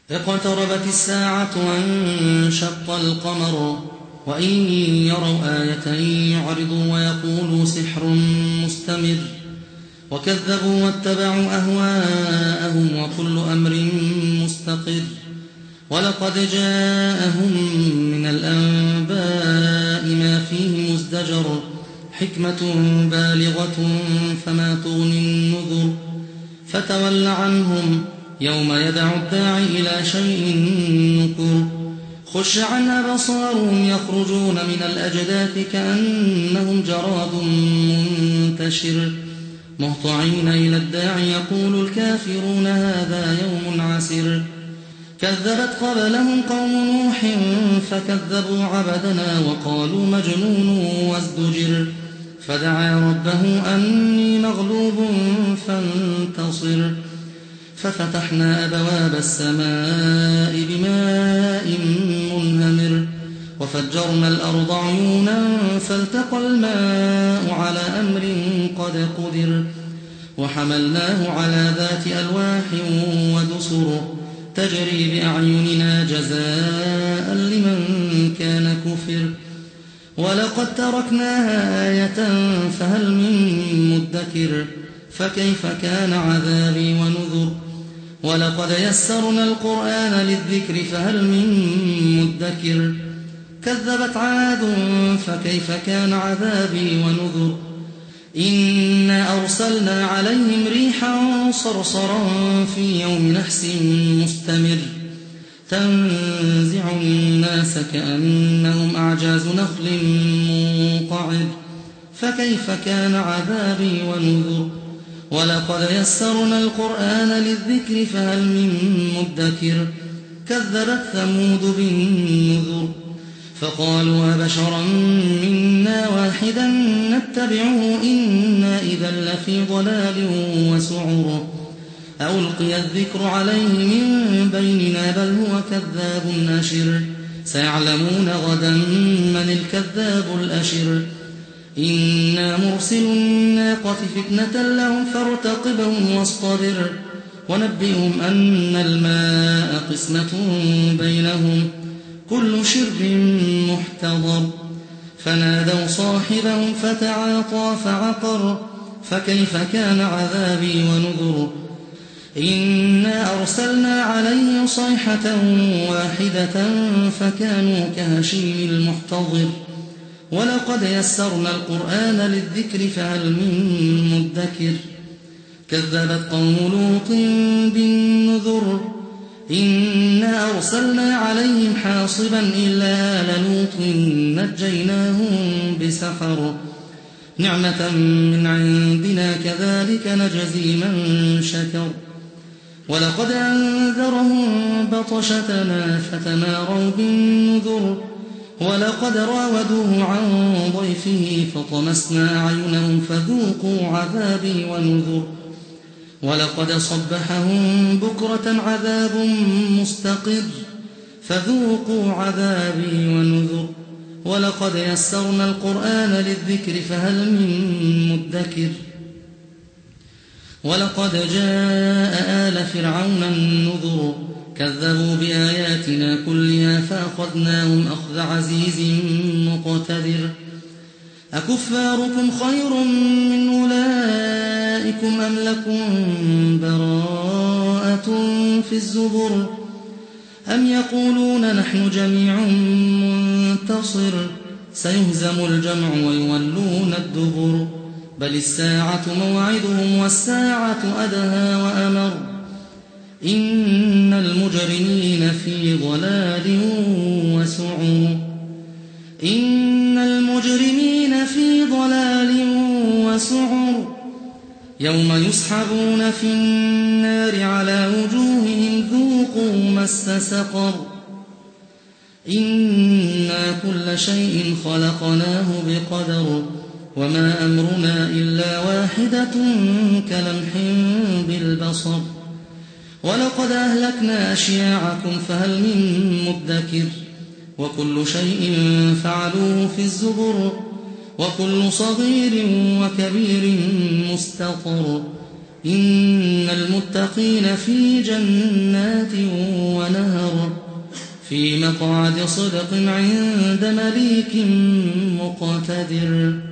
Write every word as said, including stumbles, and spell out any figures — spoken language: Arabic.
اقتربت الساعة وانشق القمر وإن يروا آية يعرضوا ويقولوا سحر مستمر وكذبوا واتبعوا أهواءهم وكل أمر مستقر ولقد جاءهم من الأنباء ما فيه مزدجر حكمة بالغة فما تغني النذر فتول عنهم يوم يدعو الداعي إلى شيء نكر خش عن أبصارهم يخرجون من الأجداث كأنهم جراد منتشر مهطعين إلى الداعي يقول الكافرون هذا يوم عسر كذبت قبلهم قوم نوح فكذبوا عبدنا وقالوا مجنون وازدجر فدعا ربه أني مغلوب فانتصر ففتحنا أبواب السماء بماء منهمر وفجرنا الأرض عيونا فالتقى الماء على أمر قد قدر وحملناه على ذات ألواح ودسر تجري بأعيننا جزاء لمن كان كفر ولقد تركناها آية فهل من مدكر فكيف كان عذابي ونذر ولقد يسرنا القرآن للذكر فهل من مدكر كذبت عاد فكيف كان عذابي ونذر إنا أرسلنا عليهم ريحا صرصرا في يوم نحس مستمر تنزع الناس كأنهم أعجاز نخل منقعر فكيف كان عذابي ونذر ولقد يسرنا القرآن للذكر فهل من مدكر كذبت ثمود بالنذر فقالوا أبشرا منا واحدا نتبعه إنا إذا لفي ضلال وسعر ألقي الذكر عليه من بيننا بل هو كذاب أشر سيعلمون غدا من الكذاب الأشر إنا مرسل الناقة فتنة لهم فارتقبهم واصطبر ونبئهم أن الماء قسمة بينهم كل شرب محتضر فنادوا صاحبهم فتعاطى فعقر فكيف كان عذابي ونذر إنا أرسلنا عليهم صيحة واحدة فكانوا كهشيم المحتضر ولقد يسرنا القرآن للذكر فهل من مدكر كذبت قوم لوط بالنذر إنا أرسلنا عليهم حاصبا إلا آل لوط نجيناهم بسحر نعمة من عندنا كذلك نجزي من شكر ولقد أنذرهم بطشتنا فتماروا بالنذر ولقد راودوه عن ضيفه فطمسنا أعينهم فذوقوا عذابي ونذر ولقد صبحهم بكرة عذاب مستقر فذوقوا عذابي ونذر ولقد يسرنا القرآن للذكر فهل من مدكر ولقد جاء آل فرعون النذر كذبوا بآياتنا كلها فأخذناهم أخذ عزيز مقتدر أكفاركم خير من أولئكم أم لكم براءة في الزبر أم يقولون نحن جميع منتصر سيهزم الجمع ويولون الدبر بل الساعة موعدهم والساعة أدهى وأمر إن المجرمين في ضلال وسعر إن المجرمين في ضلال وسعر يوم يسحبون في النار على وجوههم ذوقوا مس سقر إنا كل شيء خلقناه بقدر وما أمرنا إلا واحدة كلمح بالبصر ولقد أهلكنا أشياعكم فهل من مدكر وكل شيء فعلوه في الزبر وكل صغير وكبير مستطر إن المتقين في جنات ونهر في مقعد صدق عند مليك مقتدر.